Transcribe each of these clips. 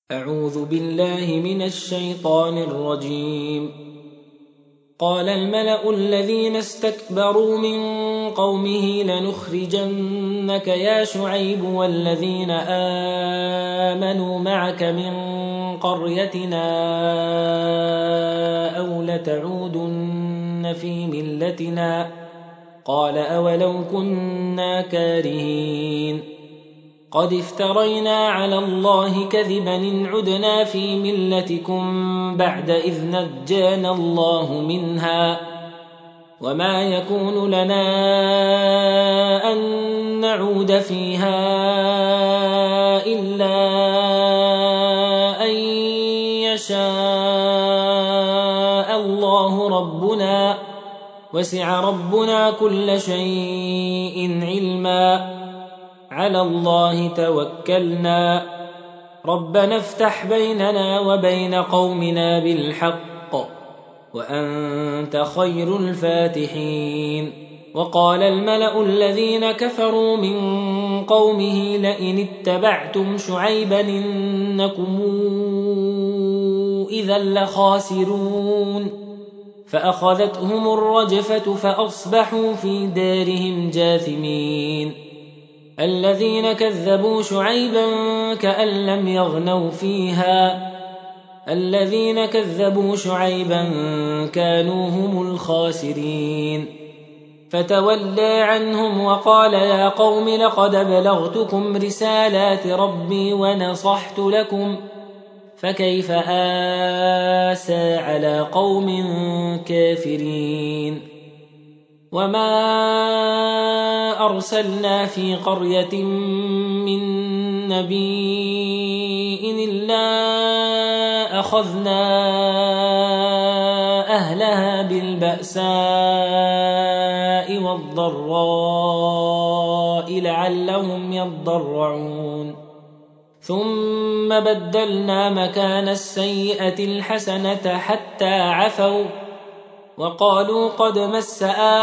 أعوذ بالله من الشيطان الرجيم. قال الملأ الذين استكبروا من قومه لنخرجنك يا شعيب والذين آمنوا معك من قريتنا أو لتعودن في ملتنا قال أولو كنا كارهين قد افترينا على الله كذبا إن عدنا في ملتكم بعد إذ نجانا الله منها وما يكون لنا أن نعود فيها إلا أن يشاء الله ربنا وسع ربنا كل شيء علما على الله توكلنا ربنا افتح بيننا وبين قومنا بالحق وأنت خير الفاتحين. وقال الملأ الذين كفروا من قومه لئن اتبعتم شعيبا إنكم إذا لخاسرون فأخذتهم الرجفة فأصبحوا في دارهم جاثمين. الذين كذبوا شعيبا كأن لم يغنوا فيها الذين كذبوا شعيبا كانوا هم الخاسرين فتولى عنهم وقال يا قوم لقد بلغتكم رسالات ربي ونصحت لكم فكيف آسى على قوم كافرين. وما أرسلنا في قرية من نبي إلا أخذنا أهلها بالبأساء والضراء لعلهم يضرعون ثم بدلنا مكان السيئة الحسنة حتى عفوا وقالوا قد مس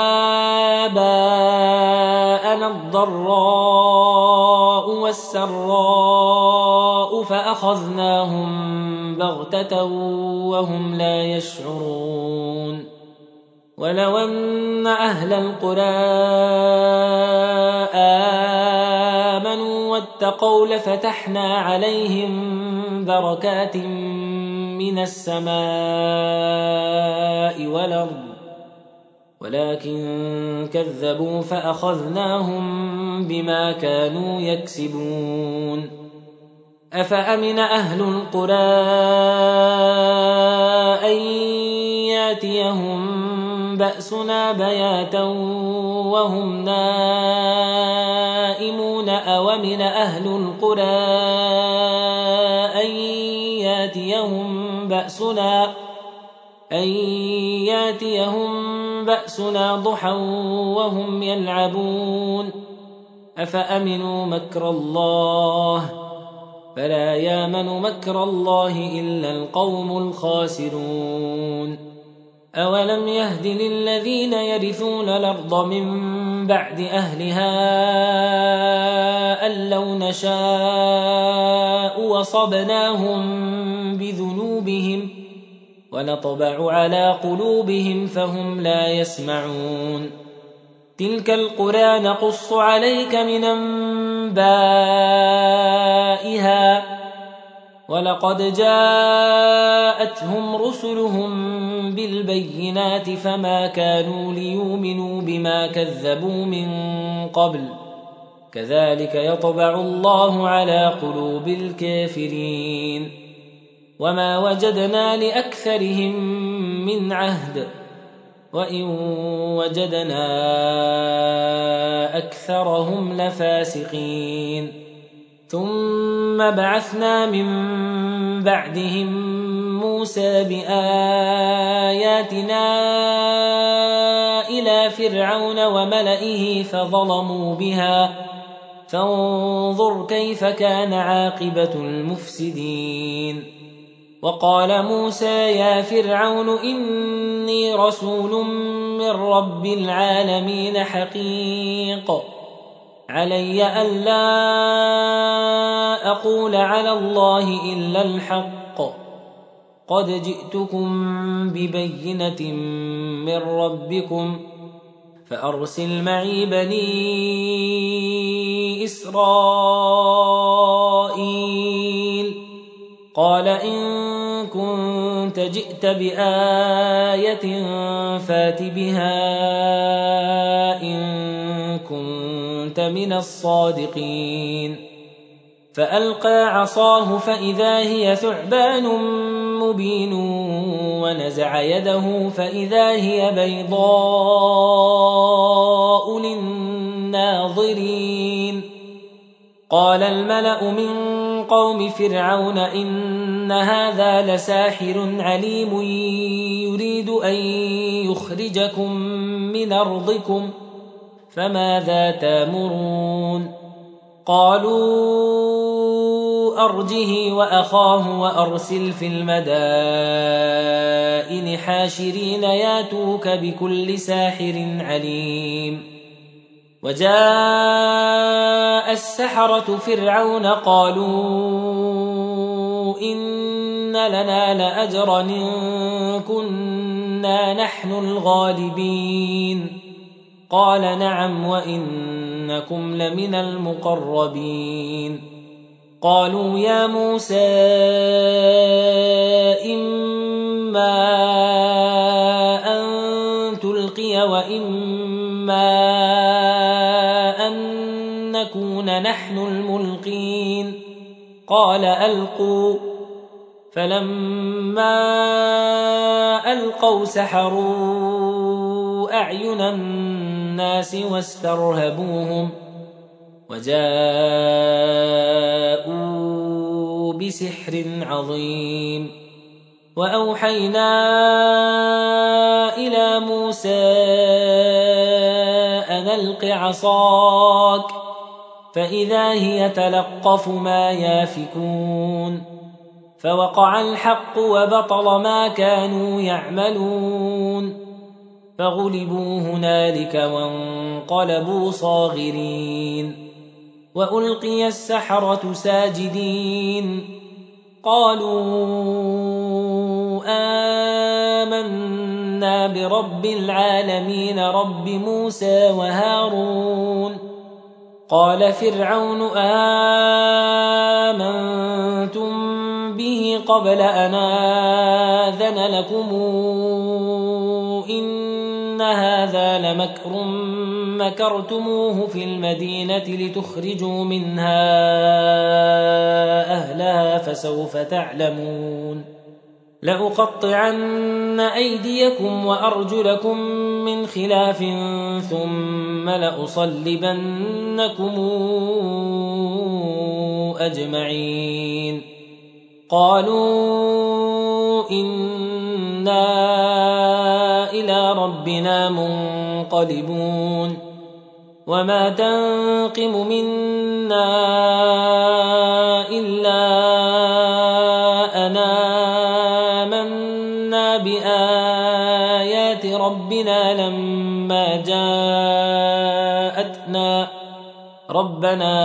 آباءنا الضراء والسراء فأخذناهم بغتة وهم لا يشعرون. ولو أن أهل القرى آمنوا واتقوا لفتحنا عليهم بركات من السماء والأرض ولكن كذبوا فأخذناهم بما كانوا يكسبون. أفأمن أهل القرى أن ياتيهم بأسنا بياتا وهم نائمون أومن أهل القرى أن ياتيهم بأسنا ضحى وهم يلعبون. أفأمنوا مكر الله فلا يامن مكر الله إلا القوم الخاسرون. أولم يهد للذين يرثون الأرض من بعد أهلها أن لو نشاء وصبناهم بذنوبهم ونطبع على قلوبهم فهم لا يسمعون. تلك القرى نقص عليك من أنبائها ولقد جاءتهم رسلهم بالبينات فما كانوا ليؤمنوا بما كذبوا من قبل كذلك يطبع الله على قلوب الكافرين. وما وجدنا لأكثرهم من عهد وإن وجدنا أكثرهم لفاسقين. ثم بعثنا من بعدهم موسى بآياتنا إلى فرعون وملئه فظلموا بها فانظر كيف كان عاقبة المفسدين. وقال موسى يا فرعون إني رسول من رب العالمين حقيق علي ألا أقول على الله إلا الحق قد جئتكم ببينة من ربكم فأرسل معي بني إسرائيل قال إن كنت جئت بآية فات بها إن كنت من الصادقين فألقى عصاه فإذا هي ثعبان مبين ونزع يده فإذا هي بيضاء للناظرين قال الملأ من قوم فرعون إن هذا لساحر عليم يريد أن يخرجكم من أرضكم فماذا تامرون قالوا أرجه وأخاه وأرسل في المدائن حاشرين ياتوك بكل ساحر عليم وجاء السحرة فرعون قالوا إن لنا لأجرا إن كنا نحن الغالبين قال نعم وإنكم لمن المقربين قالوا يا موسى إما أن تلقي وإما أن نكون نحن الملقين قال ألقوا فلما ألقوا سحروا أعين الناس واسترهبوهم وجاءوا بسحر عظيم وأوحينا إلى موسى أن ألق عصاك فإذا هي تلقف ما يافكون فوقع الحق وبطل ما كانوا يعملون فغلبوا هنالك وانقلبوا صاغرين وألقي السحرة ساجدين قالوا آمنا برب العالمين رب موسى وهارون قال فرعون آمنتم به قبل أن آذن لكم إن هذا لمكر مكرتموه في المدينة لتخرجوا منها أهلها فسوف تعلمون لأقطعن أيديكم وأرجلكم من خلاف ثم لأصلبنكم أجمعين قالوا إنا إلى ربنا منقلبون وما تنقم منا إلا أن آمنا بآيات ربنا لما جاءتنا ربنا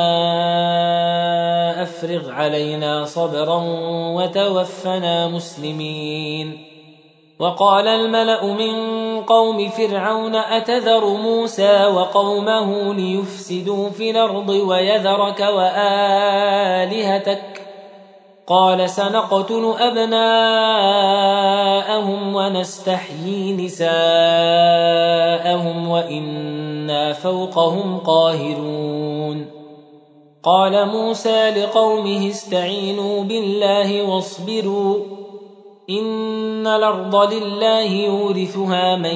أفرغ علينا صبرا وتوفنا مسلمين وقال الملأ من قوم فرعون أتذر موسى وقومه ليفسدوا في الأرض ويذرك وآلهتك قال سنقتل أبناءهم ونستحيي نساءهم وإنا فوقهم قاهرون قال موسى لقومه استعينوا بالله واصبروا إن الأرض لله يورثها من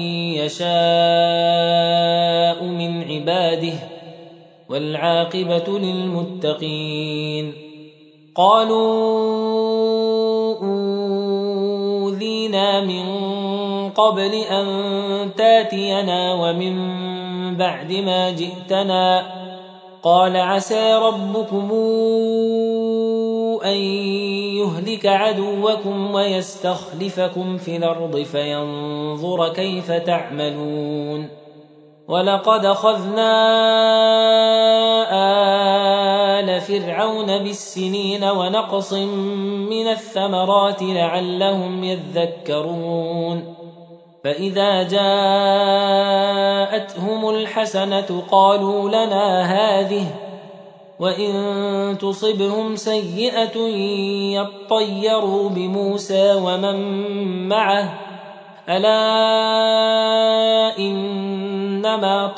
يشاء من عباده والعاقبة للمتقين قالوا أوذينا من قبل أن تاتينا ومن بعد ما جئتنا قال عسى ربكم أن يهلك عدوكم ويستخلفكم في الأرض فينظر كيف تعملون ولقد أخذنا آل فرعون بالسنين ونقص من الثمرات لعلهم يذكرون فإذا جاءتهم الحسنة قالوا لنا هذه وإن تصبهم سيئة يطيروا بموسى ومن معه ألا إنما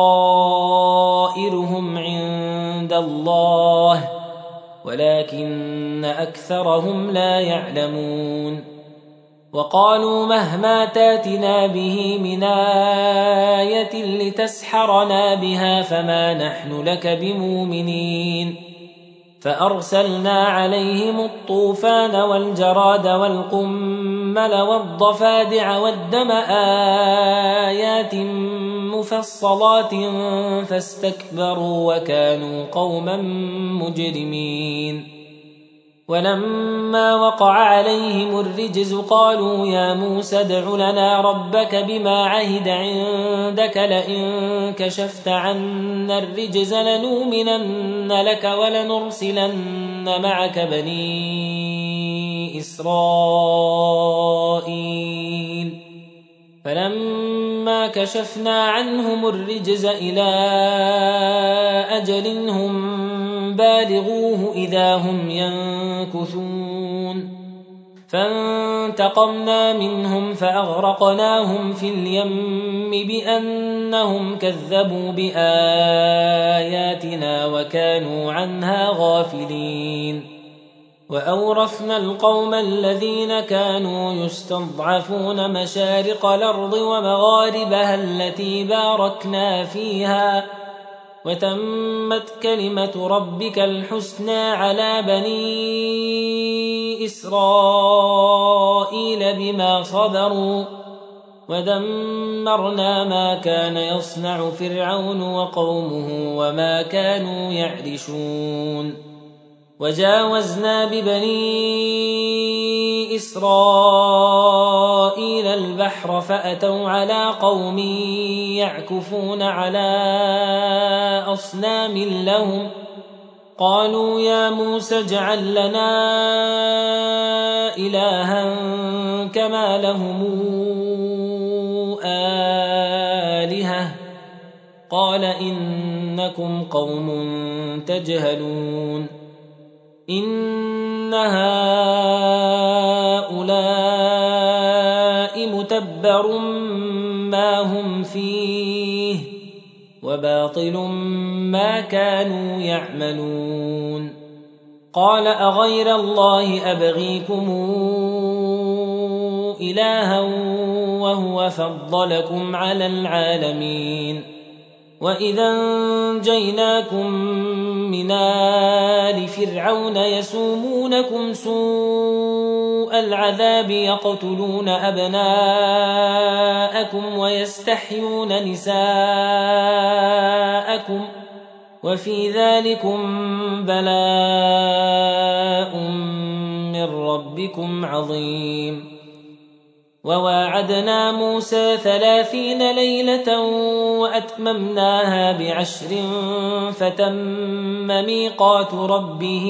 طائرهم عند الله ولكن أكثرهم لا يعلمون وقالوا مهما تاتنا به من آية لتسحرنا بها فما نحن لك بمؤمنين فأرسلنا عليهم الطوفان والجراد والقمل والضفادع والدم آيات مفصلات فاستكبروا وكانوا قوما مجرمين ولما وقع عليهم الرجز قالوا يا موسى ادع لنا ربك بما عهد عندك لئن كشفت عنا الرجز لنؤمنن لك ولنرسلن معك بني إسرائيل فلما كشفنا عنهم الرجز إلى أجل هم بالغوه إذا هم ينكثون فانتقمنا منهم فأغرقناهم في اليم بأنهم كذبوا بآياتنا وكانوا عنها غافلين وأورثنا القوم الذين كانوا يستضعفون مشارق الأرض ومغاربها التي باركنا فيها وتمت كلمة ربك الحسنى على بني إسرائيل بما صبروا ودمرنا ما كان يصنع فرعون وقومه وما كانوا يعرشون وجاوزنا ببني إسرائيل البحر فأتوا على قوم يعكفون على أصنام لهم قالوا يا موسى اجعل لنا إلها كما لهم آلهة قال إنكم قوم تجهلون إن هؤلاء متبر ما هم فيه وباطل ما كانوا يعملون قال أغير الله أبغيكم إلها وهو فضلكم على العالمين وإذا أنجيناكم من آل فرعون يسومونكم سوء العذاب يقتلون أبناءكم ويستحيون نساءكم وفي ذلكم بلاء من ربكم عظيم وواعدنا موسى 30 ليلة وأتممناها ب10 فتم ميقات ربه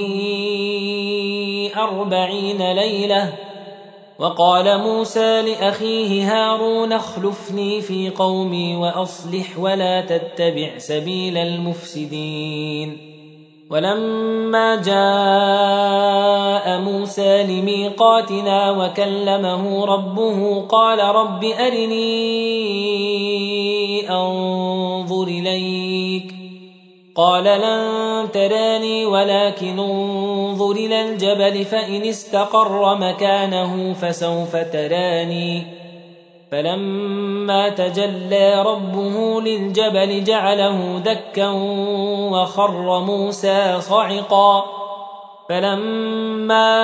40 ليلة وقال موسى لأخيه هارون اخلفني في قومي وأصلح ولا تتبع سبيل المفسدين ولما جاء موسى لميقاتنا وكلمه ربه قال رب أرني أنظر إليك قال لن تراني ولكن انظر إلى الجبل فإن استقر مكانه فسوف تراني فلما تجلى ربه للجبل جعله دكا وخر موسى صعقا فلما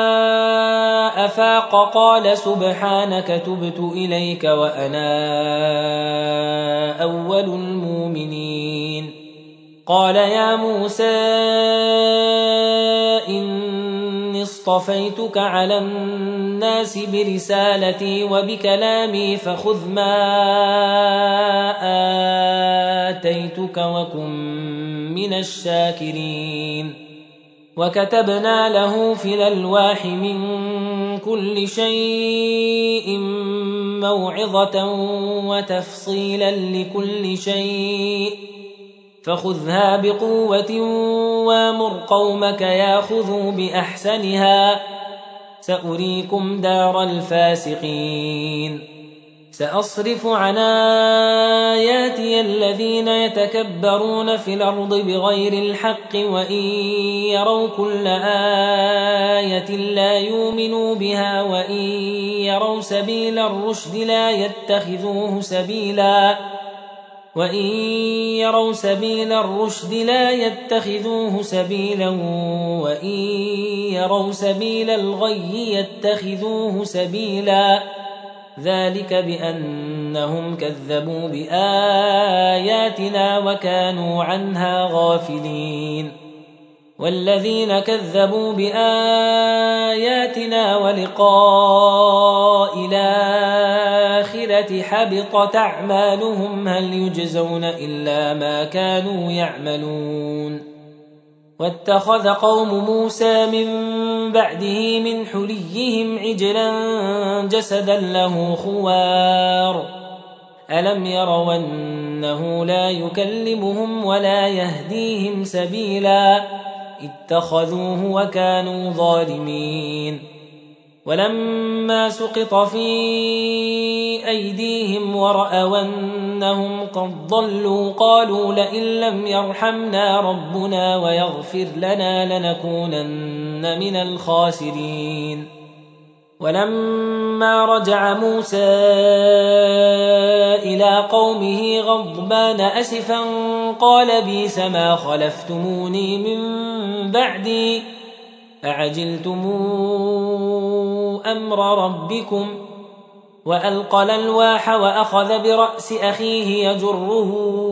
أفاق قال سبحانك تبت إليك وأنا أول المؤمنين قال يا موسى إني اصطفيتك على الناس برسالتي وبكلامي فخذ ما آتيتك وكن من الشاكرين. وكتبنا له في الألواح من كل شيء موعظة وتفصيلا لكل شيء فخذها بقوة وامر قومك ياخذوا بأحسنها سأريكم دار الفاسقين. سأصرف عن آياتي الذين يتكبرون في الأرض بغير الحق وإن يروا كل آية لا يؤمنوا بها وإن يروا سبيل الرشد لا يتخذوه سبيلا وإن يروا سبيل الرشد لا يتخذوه سبيلا وإن يروا سبيل الغي يتخذوه سبيلا ذلك بأنهم كذبوا بآياتنا وكانوا عنها غافلين. والذين كذبوا بآياتنا ولقاء الآخرة حبطت أعمالهم هل يجزون إلا ما كانوا يعملون. واتخذ قوم موسى من بعده من حليهم عجلا جسدا له خوار ألم يروا أنه لا يكلمهم ولا يهديهم سبيلا اتخذوه وكانوا ظالمين. ولما سقط في أيديهم ورأوا أنهم قد ضلوا قالوا لئن لم يرحمنا ربنا ويغفر لنا لنكونن من الخاسرين. ولما رجع موسى إلى قومه غضبان أسفا قال بئس ما خلفتموني من بعدي أعجلتم أمر ربكم وألقى الألواح وأخذ برأس أخيه يجره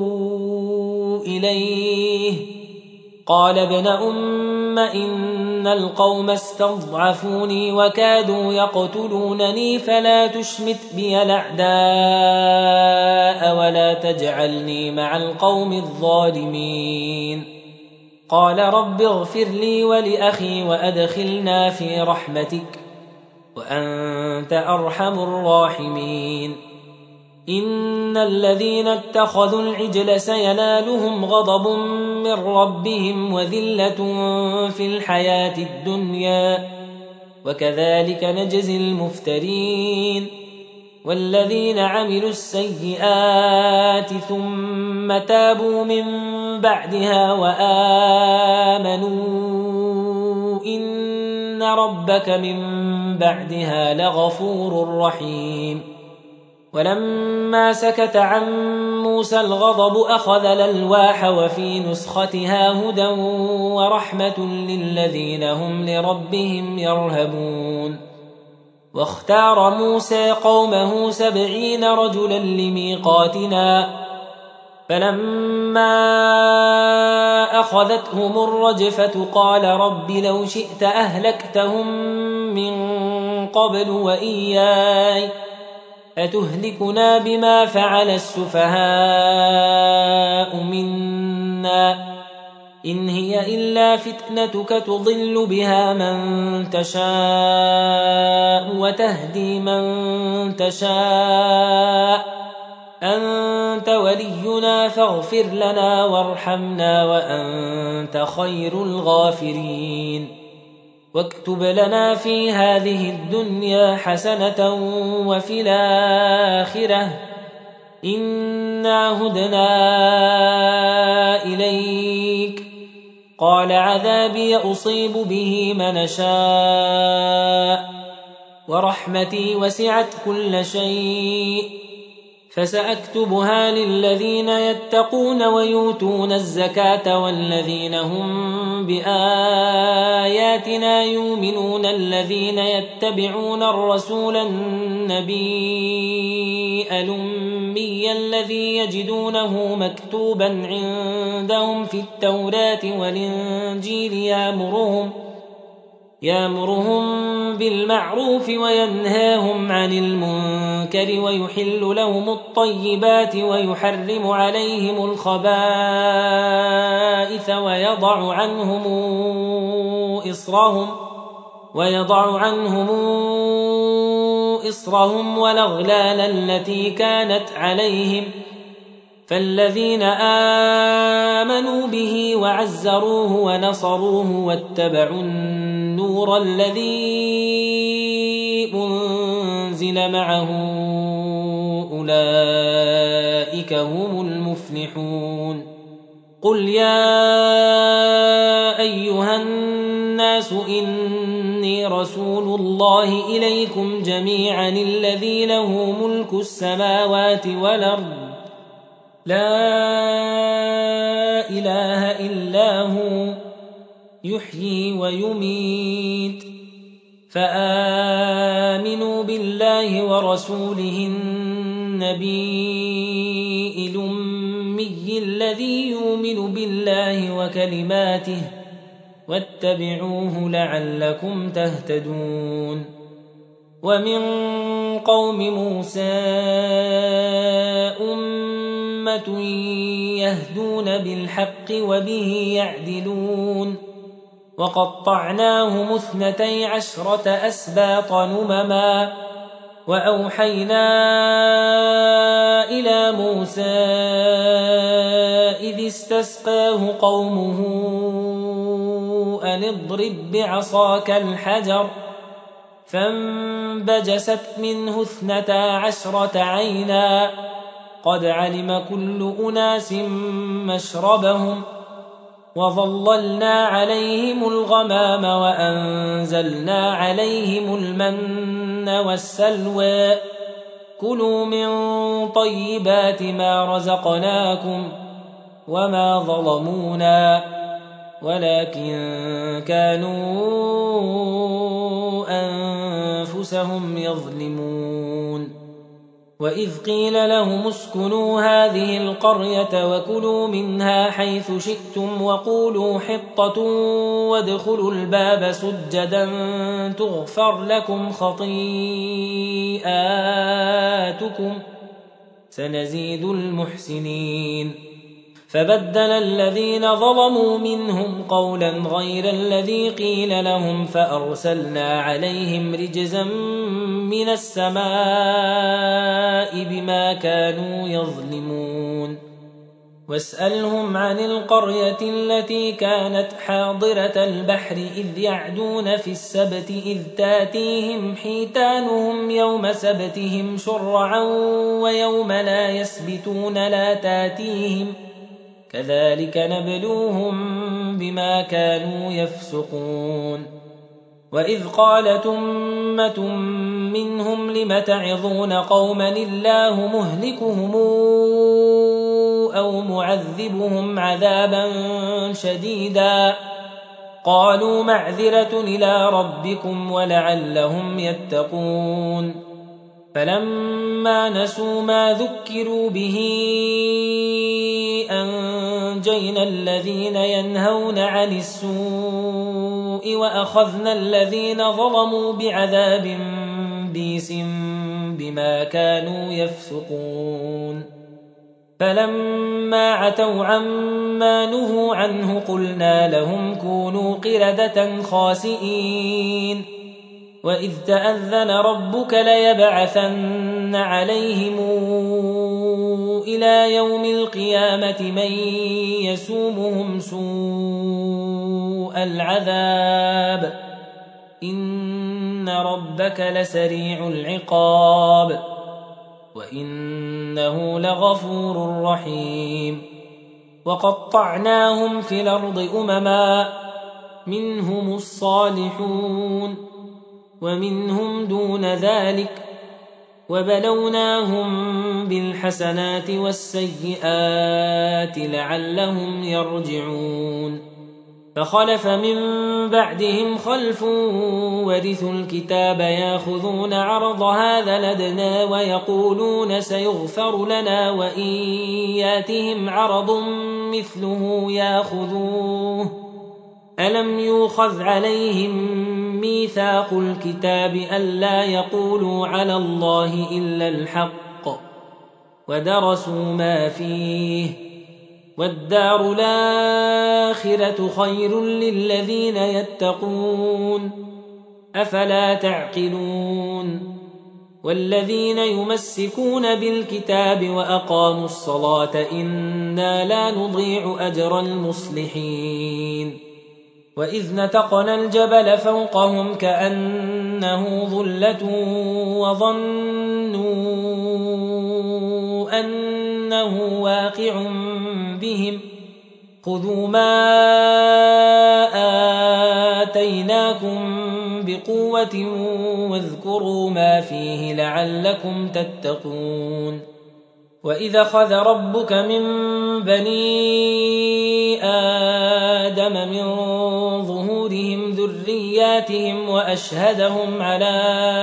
إليه قال ابن أم إن القوم استضعفوني وكادوا يقتلونني فلا تشمت بي الأعداء ولا تجعلني مع القوم الظالمين. قال رب اغفر لي ولأخي وأدخلنا في رحمتك وأنت أرحم الراحمين. إن الذين اتخذوا العجل سينالهم غضب من ربهم وذلة في الحياة الدنيا وكذلك نجزي المفترين. والذين عملوا السيئات ثم تابوا من بعدها وآمنوا إن ربك من بعدها لغفور رحيم. ولما سكت عن موسى الغضب أخذ الألواح وفي نسختها هدى ورحمة للذين هم لربهم يرهبون. واختار موسى قومه 70 رجلا لميقاتنا فلما أخذتهم الرجفة قال رب لو شئت أهلكتهم من قبل وإياي أتهلكنا بما فعل السفهاء منا إن هي إلا فتنتك تضل بها من تشاء وتهدي من تشاء أنت ولينا فاغفر لنا وارحمنا وأنت خير الغافرين. واكتب لنا في هذه الدنيا حسنة وفي الآخرة إنا هدنا إليك قال عذابي أصيب به من شاء ورحمتي وسعت كل شيء فسأكتبها للذين يتقون ويؤتون الزكاة والذين هم بآياتنا يؤمنون الذين يتبعون الرسول النبي الأمي الذي يجدونه مكتوبا عندهم في التوراة والإنجيل يأمرهم بالمعروف وينهاهم عن المنكر ويحل لهم الطيبات ويحرم عليهم الخبائث ويضع عنهم إصرهم والأغلال التي كانت عليهم فالذين آمنوا به وعزروه ونصروه واتبعوا النور الذي أنزل معه أولئك هم المفلحون قل يا أيها الناس إني رسول الله إليكم جميعا الذي له ملك السماوات والأرض لا إله إلا هو يحيي ويميت فآمنوا بالله ورسوله النبي الأمي الذي يؤمن بالله وكلماته واتبعوه لعلكم تهتدون ومن قوم موسى أمة يهدون بالحق وبه يعدلون وقطعناهم 12 أسباط نمما وأوحينا إلى موسى إذ استسقاه قومه أن اضرب بعصاك الحجر فانبجست منه 12 عينا قد علم كل أناس مشربهم وظللنا عليهم الغمام وأنزلنا عليهم المن والسلوى كلوا من طيبات ما رزقناكم وما ظلمونا ولكن كانوا أنفسهم يظلمون وإذ قيل لهم اسكنوا هذه القرية وكلوا منها حيث شئتم وقولوا حطة وادخلوا الباب سجدا تغفر لكم خطيئاتكم سنزيد المحسنين فبدل الذين ظلموا منهم قولا غير الذي قيل لهم فأرسلنا عليهم رجزا من السماء بما كانوا يظلمون واسألهم عن القرية التي كانت حاضرة البحر إذ يعدون في السبت إذ تاتيهم حيتانهم يوم سبتهم شرعا ويوم لا يسبتون لا تاتيهم كذلك نبلوهم بما كانوا يفسقون وإذ قالت أمة منهم لم تعظون قوما الله مهلكهم أو معذبهم عذابا شديدا قالوا معذرة إلى ربكم ولعلهم يتقون فلما نسوا ما ذكروا به أنجينا الذين ينهون عن السوء وأخذنا الذين ظلموا بعذاب بئس بما كانوا يفسقون فلما عتوا عما نهوا عنه قلنا لهم كونوا قردة خاسئين وإذ تأذن ربك ليبعثن عليهم إلى يوم القيامة من يسومهم سوء العذاب إن ربك لسريع العقاب وإنه لغفور رحيم وقطعناهم في الأرض أمما منهم الصالحون ومنهم دون ذلك وبلوناهم بالحسنات والسيئات لعلهم يرجعون فخلف من بعدهم خلف ورثوا الكتاب ياخذون عرض هذا الأدنى ويقولون سيغفر لنا وإن ياتهم عرض مثله ياخذوه ألم يؤخذ عليهم ميثاق الكتاب ألا يقولوا على الله إلا الحق ودرسوا ما فيه والدار الآخرة خير للذين يتقون أفلا تعقلون والذين يمسكون بالكتاب وأقاموا الصلاة إنا لا نضيع أجر المصلحين وإذ نتقنا الجبل فوقهم كأنه ظلة وظنوا أنه واقع بهم خذوا ما آتيناكم بقوة واذكروا ما فيه لعلكم تتقون وإذا أخذ ربك من بني آدم من ظهورهم ذرياتهم وأشهدهم على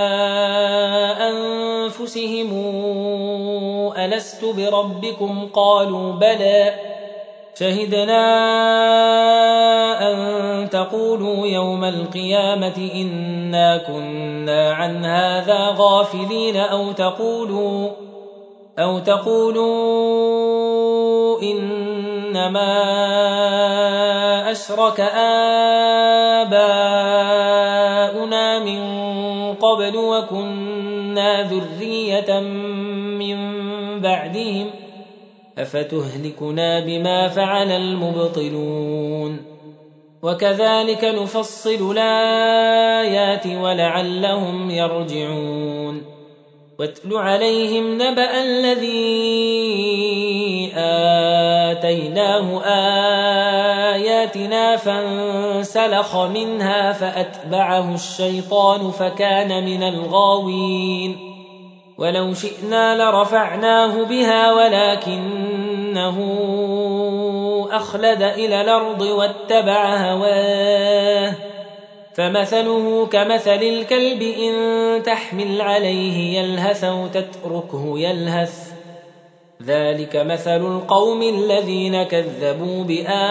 أنفسهم ألست بربكم قالوا بلى شهدنا أن تقولوا يوم القيامة إنا كنا عن هذا غافلين أو تقولوا إنما أشرك آباؤنا من قبل وكنا ذرية من بعدهم أفتهلكنا بما فعل المبطلون وكذلك نفصل الآيات ولعلهم يرجعون واتل عليهم نبأ الذي آتيناه آياتنا فانسلخ منها فأتبعه الشيطان فكان من الغاوين ولو شئنا لرفعناه بها ولكنه أخلد إلى الأرض واتبع هواه فمثله كمثل الكلب إن تحمل عليه يلهث أو تتركه يلهث ذلك مثل القوم الذين كذبوا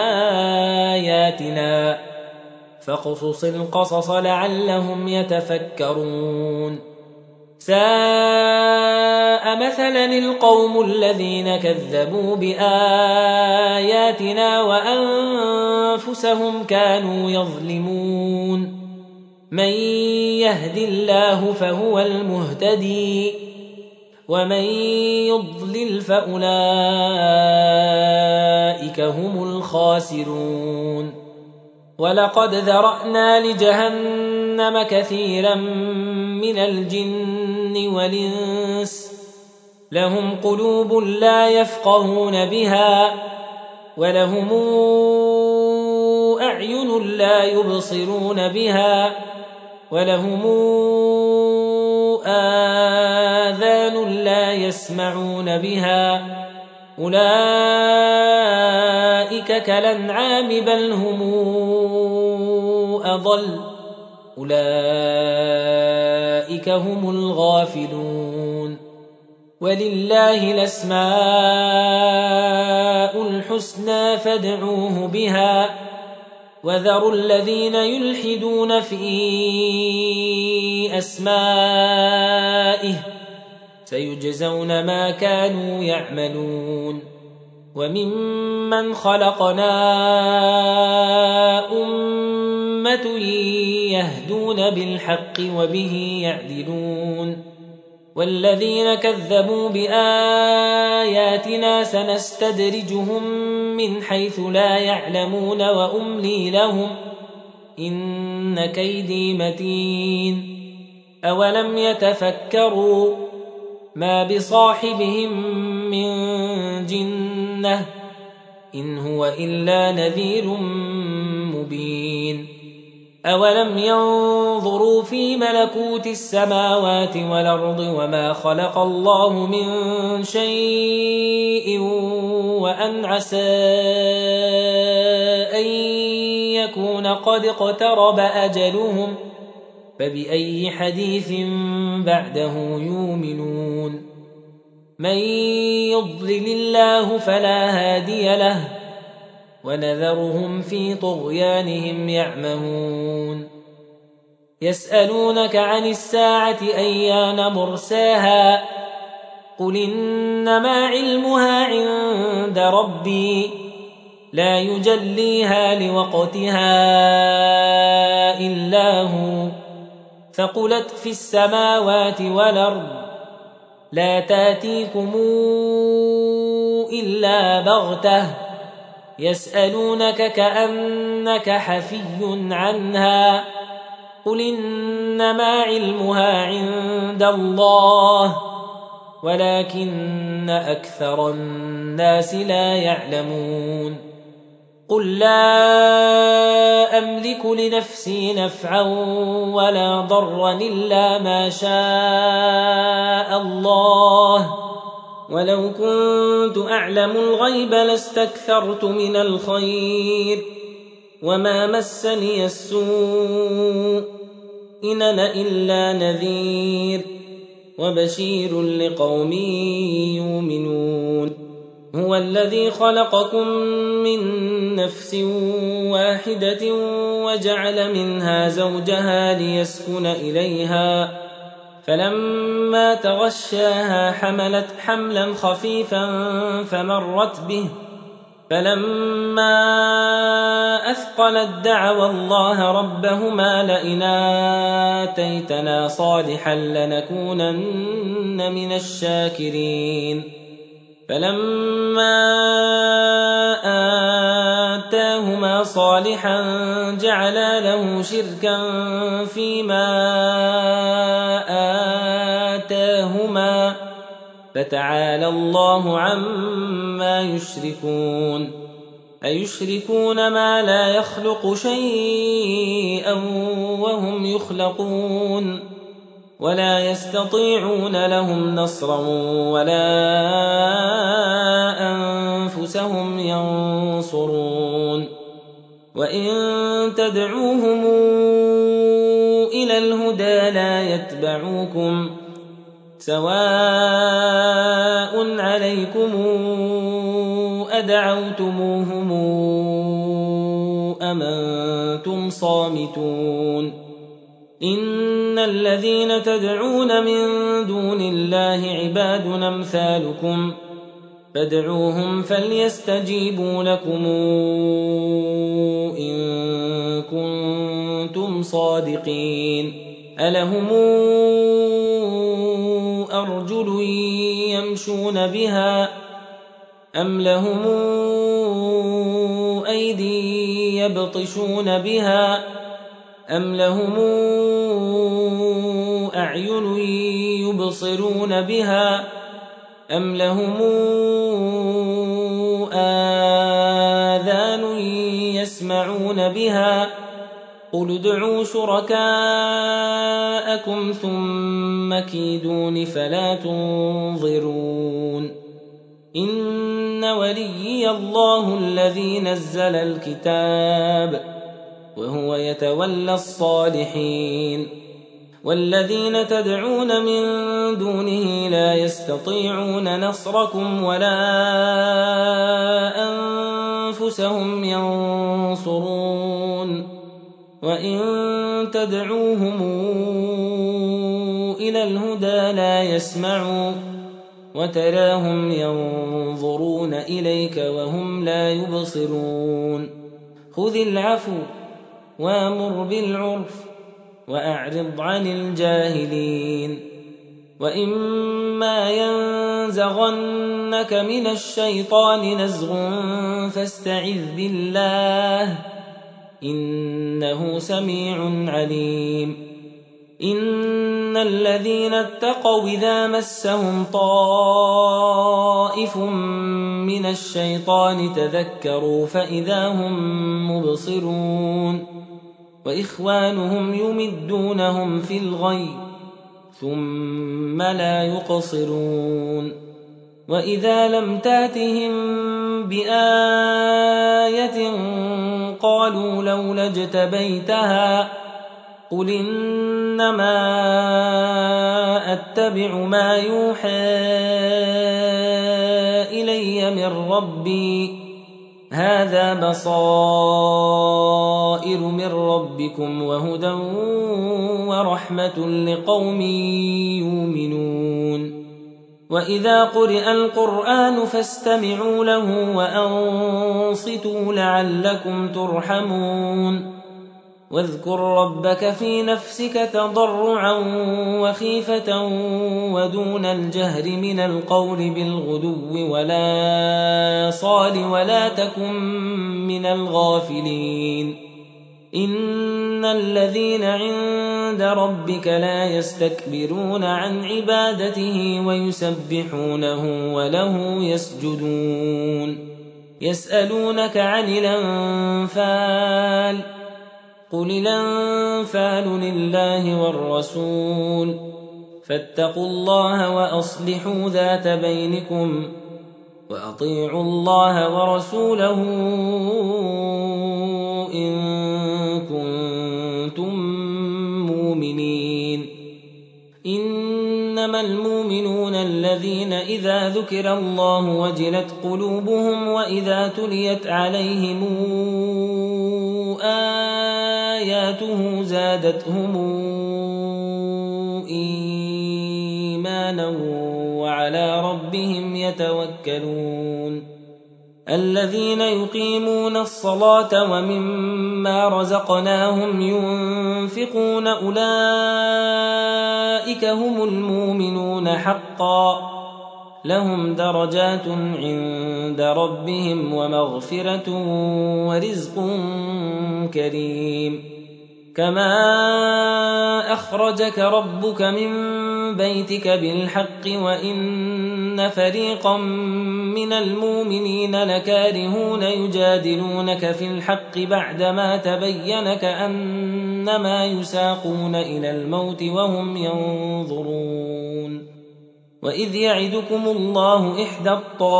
بآياتنا فاقصص القصص لعلهم يتفكرون ساء مثلا القوم الذين كذبوا بآياتنا وأنفسهم كانوا يظلمون من يهد الله فهو المهتدي ومن يضلل فأولئك هم الخاسرون ولقد ذرأنا لجهنم كثيرا من الجن والإنس لهم قلوب لا يفقهون بها ولهم أعين لا يبصرون بها ولهم آذان لا يسمعون بها أولئك كالأنعام بل هم أضل أولئك هم الغافلون ولله الأسماء الحسنى فادعوه بها وذروا الذين يلحدون في أسمائه سيجزون ما كانوا يعملون وممن خلقنا أمة يهدون بالحق وبه يعدلون والذين كذبوا بآياتنا سنستدرجهم من حيث لا يعلمون وأملي لهم إن كيدي متين أولم يتفكروا ما بصاحبهم من جنة إن هو إلا نذير مبين أولم ينظروا في ملكوت السماوات والأرض وما خلق الله من شيء وأن عسى أن يكون قد اقترب أجلهم فبأي حديث بعده يؤمنون من يضلل الله فلا هادي له ونذرهم في طغيانهم يعمهون يسألونك عن الساعة أيان مرساها قل إنما علمها عند ربي لا يجليها لوقتها إلا هو ثقلت في السماوات والأرض لا تاتيكم إلا بغتة يسألونك كأنك حفي عنها قل إنما علمها عند الله ولكن أكثر الناس لا يعلمون قل لا أملك لنفسي نفعا ولا ضرا إلا ما شاء الله ولو كنت أعلم الغيب لاستكثرت من الخير وما مسني السوء إن أنا إلا نذير وبشير لقوم يؤمنون هو الذي خلقكم من نفس واحدة وجعل منها زوجها ليسكن إليها فلما تغشاها حملت حملا خفيفا فمرت به فلما أثقلت دعوا الله ربهما لئن آتيتنا صالحا لنكونن من الشاكرين فلما آتاهما صالحا جعلا له شركا فيما آتاهما فتعالى الله عما يشركون أيشركون ما لا يخلق شيئا وهم يخلقون ولا يستطيعون لهم نصرا ولا أنفسهم ينصرون وإن تدعوهم إلى الهدى لا يتبعوكم سواء عليكم أدعوتموهم أم أنتم صامتون إن الذين تدعون من دون الله عباد أمثالكم فادعوهم فليستجيبوا لكم إن كنتم صادقين ألهم أرجل يمشون بها أم لهم أيدي يبطشون بها أم لهم أعين يبصرون بها أم لهم آذان يسمعون بها قل ادعوا شركاءكم ثم كيدون فلا تنظرون إن وليي الله الذي نزل الكتاب وهو يتولى الصالحين والذين تدعون من دونه لا يستطيعون نصركم ولا أنفسهم ينصرون وإن تدعوهم إلى الهدى لا يسمعوا وتراهم ينظرون إليك وهم لا يبصرون خذ العفو وامر بالعرف وأعرض عن الجاهلين وإما ينزغنك من الشيطان نزغ فاستعذ بالله إنه سميع عليم إن الذين اتقوا إذا مسهم طائف من الشيطان تذكروا فإذا هم مبصرون وإخوانهم يمدونهم في الغي ثم لا يقصرون وإذا لم تاتهم بآية قالوا لولا اجتبيتها قل إنما أتبع ما يوحى إلي من ربي هذا بصائر من ربكم وهدى ورحمة لقوم يؤمنون وإذا قرئ القرآن فاستمعوا له وأنصتوا لعلكم ترحمون واذكر ربك في نفسك تضرعا وخيفة ودون الجهر من القول بالغدو ولا صال ولا تكن من الغافلين إن الذين عند ربك لا يستكبرون عن عبادته ويسبحونه وله يسجدون يسألونك عن الأنفال قل الأنفال لله والرسول فاتقوا الله وأصلحوا ذات بينكم وأطيعوا الله ورسوله إن كنتم مؤمنين إنما المؤمنون الذين إذا ذكر الله وجلت قلوبهم وإذا تليت عليهم آياته زادتهم إيمانا وعلى ربهم يتوكلون الذين يقيمون الصلاة ومما رزقناهم ينفقون أولئك هم المؤمنون حقا لهم درجات عند ربهم ومغفرة ورزق كريم كما أخرجك ربك من بيتك بالحق وإن فريقا من المؤمنين لكارهون يجادلونك في الحق بعدما تبين كأنما يساقون إلى الموت وهم ينظرون وإذ يعدكم الله إحدى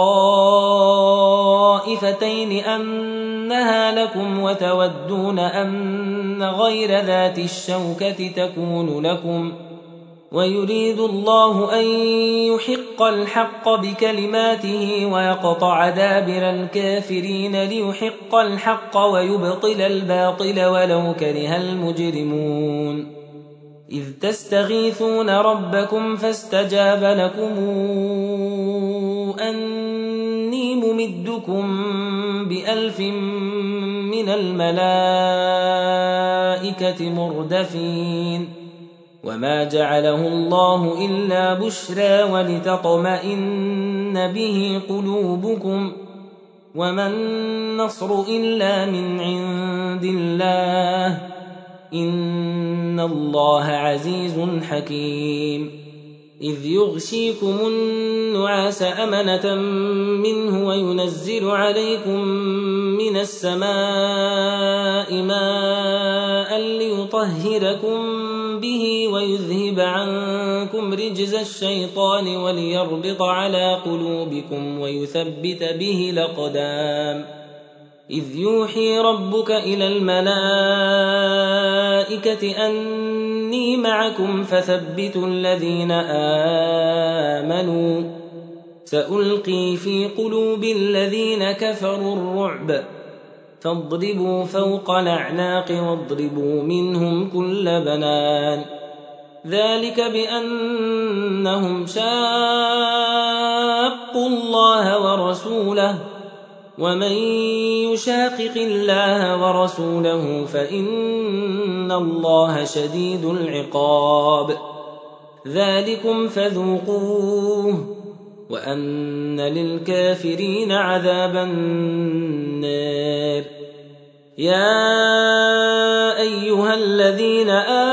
الطائفتين أنها لكم وتودون أن غير ذات الشوكة تكون لكم ويريد الله أن يحق الحق بكلماته ويقطع دابر الكافرين ليحق الحق ويبطل الباطل ولو كره المجرمون إذ تستغيثون ربكم فاستجاب لكم أني ممدكم ب1000 من الملائكة مردفين وما جعله الله إلا بشرى ولتطمئن به قلوبكم وما النصر إلا من عند الله إن الله عزيز حكيم إذ يغشيكم النعاس أمنة منه وينزل عليكم من السماء ماء ليطهركم به ويذهب عنكم رجز الشيطان وليربط على قلوبكم ويثبت به الأقدام إذ يوحي ربك إلى الملائكة أني معكم فثبتوا الذين آمنوا سألقي في قلوب الذين كفروا الرعب فاضربوا فوق الأعناق واضربوا منهم كل بنان ذلك بأنهم شاقوا الله ورسوله ومن يشاقق الله ورسوله فإن الله شديد العقاب ذلكم فذوقوه وأن للكافرين عذاب النار يا أيها الذين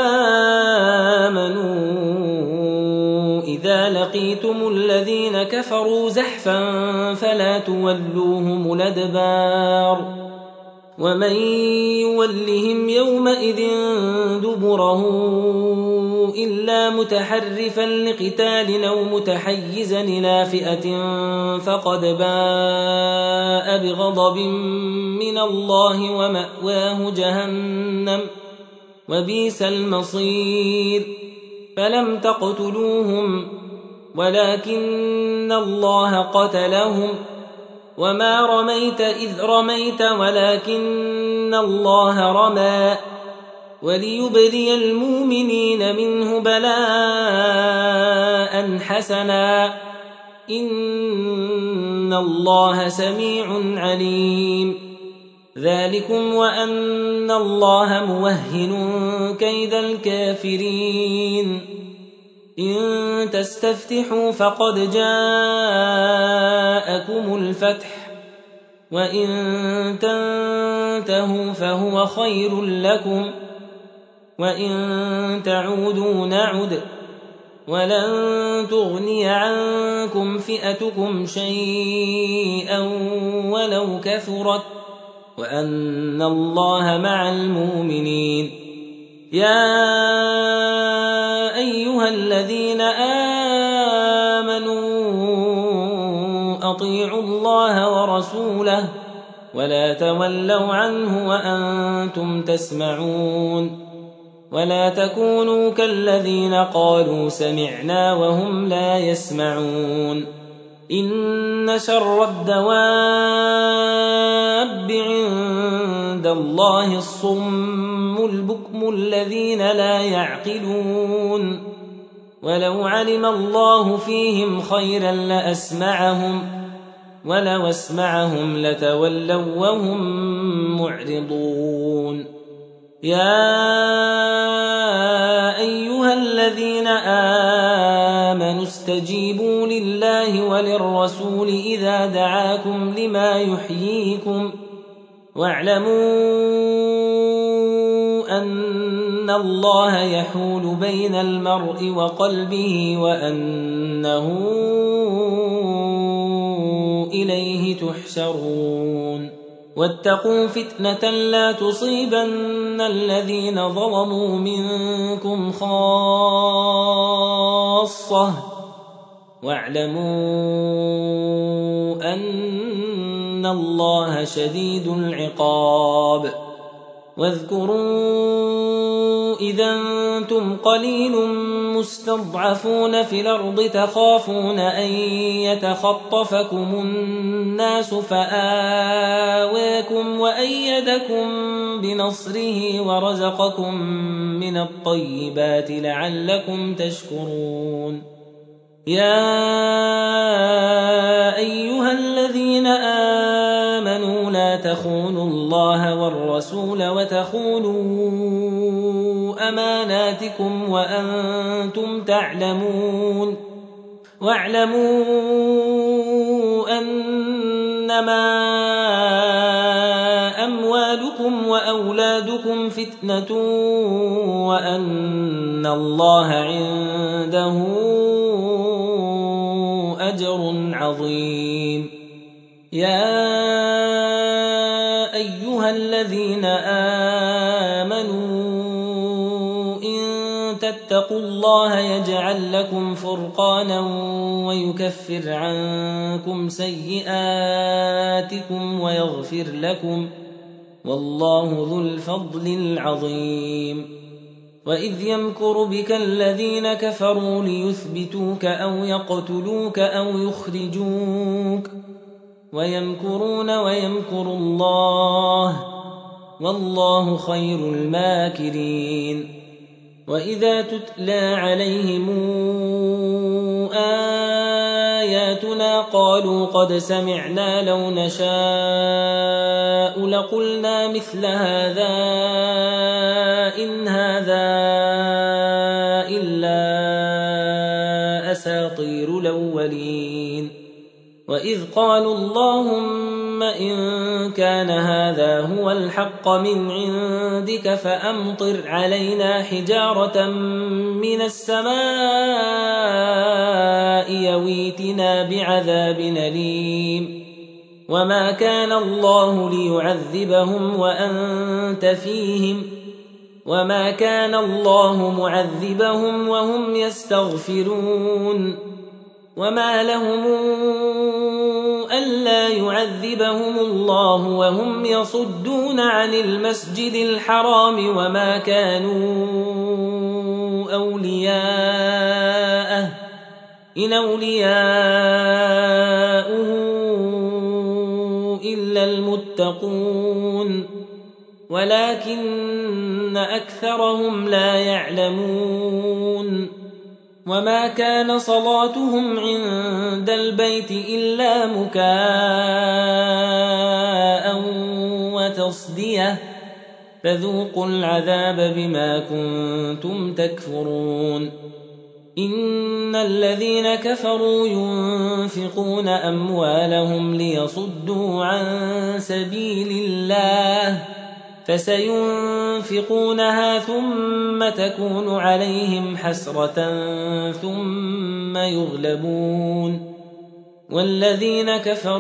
آمنوا إذا لقيتم الذين كفروا زحفا فلا تولوهم الأدبار ومن يولهم يومئذ دبره إلا متحرفا لقتال أو متحيزا إلى فئة فقد باء بغضب من الله ومأواه جهنم وبئس المصير فلم تقتلوهم ولكن الله قتلهم وما رميت إذ رميت ولكن الله رمى وليبلي المؤمنين منه بلاء حسنا إن الله سميع عليم ذلكم وأن الله موهن كيد الكافرين إن تستفتحوا فقد جاءكم الفتح وإن تنتهوا فهو خير لكم وإن تعودوا نعد ولن تغني عنكم فئتكم شيئا ولو كثرت وأن الله مع المؤمنين يا أيها الذين آمنوا أطيعوا الله ورسوله ولا تولوا عنه وأنتم تسمعون ولا تكونوا كالذين قالوا سمعنا وهم لا يسمعون إن شر الدواب عند الله الصم البكم الذين لا يعقلون ولو علم الله فيهم خيرا لأسمعهم ولو اسمعهم لتولوا وهم معرضون يا أيها الذين آمنوا استجيبوا لله وللرسول إذا دعاكم لما يحييكم واعلموا أن الله يحول بين المرء وقلبه وأنه إليه تحشرون واتقوا فتنة لا تصيبن الذين ظلموا منكم خاصة واعلموا أن الله شديد العقاب واذكروا إذا أنتم قليل مستضعفون في الأرض تخافون أن يتخطفكم الناس فآواكم وأيدكم بنصره ورزقكم من الطيبات لعلكم تشكرون يا أيها الذين آمنوا لا تخونوا الله والرسول وتخونوا أماناتكم وأنتم تعلمون واعلموا أنما أموالكم وأولادكم فتنة وأن الله عنده أجر عظيم يا أيها الذين آمنوا إن تتقوا الله يجعل لكم فرقانا ويكفر عنكم سيئاتكم ويغفر لكم والله ذو الفضل العظيم وإذ يمكر بك الذين كفروا ليثبتوك أو يقتلوك أو يخرجوك ويمكرون ويمكر الله والله خير الماكرين وإذا تتلى عليهم آياتنا قالوا قد سمعنا لو نشاء لقلنا مثل هذا إن هذا إلا أساطير الأولين وإذ قالوا اللهم إن كان هذا هو الحق من عندك فأمطر علينا حجارة من السماء يويتنا بعذاب أليم وما كان الله ليعذبهم وأنت فيهم وما كان الله معذبهم وهم يستغفرون وما لهم ألا يعذبهم الله وهم يصدون عن المسجد الحرام وما كانوا أولياءه إن أولياؤه يتقون ولكن أكثرهم لا يعلمون وما كان صلاتهم عند البيت إلا مكاء وتصدية فذوقوا العذاب بما كنتم تكفرون إن الذين كفروا ينفقون أموالهم ليصدوا عن سبيل الله فسينفقونها ثم تكون عليهم حسرة ثم يغلبون والذين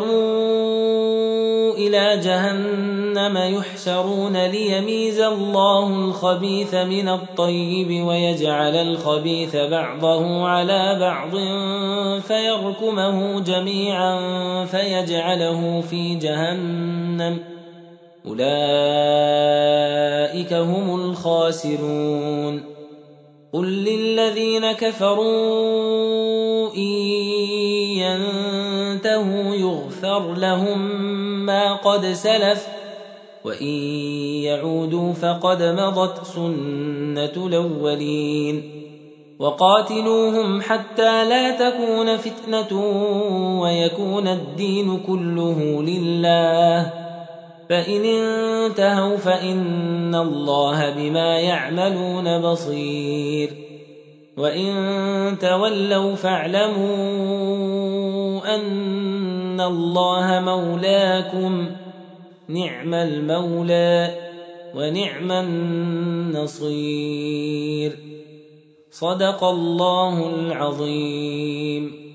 كفروا إلى جهنم يحشرون ليميز الله الخبيث من الطيب ويجعل الخبيث بعضه على بعض فيركمه جميعا فيجعله في جهنم أولئك هم الخاسرون قل للذين كفروا إن ينتهوا يغفر لهم ما قد سلف وإن يعودوا فقد مضت سنة الأولين وقاتلوهم حتى لا تكون فتنة ويكون الدين كله لله فإن انتهوا فإن الله بما يعملون بصير وإن تولوا فاعلموا أن الله مولاكم نعم المولى ونعم النصير صدق الله العظيم.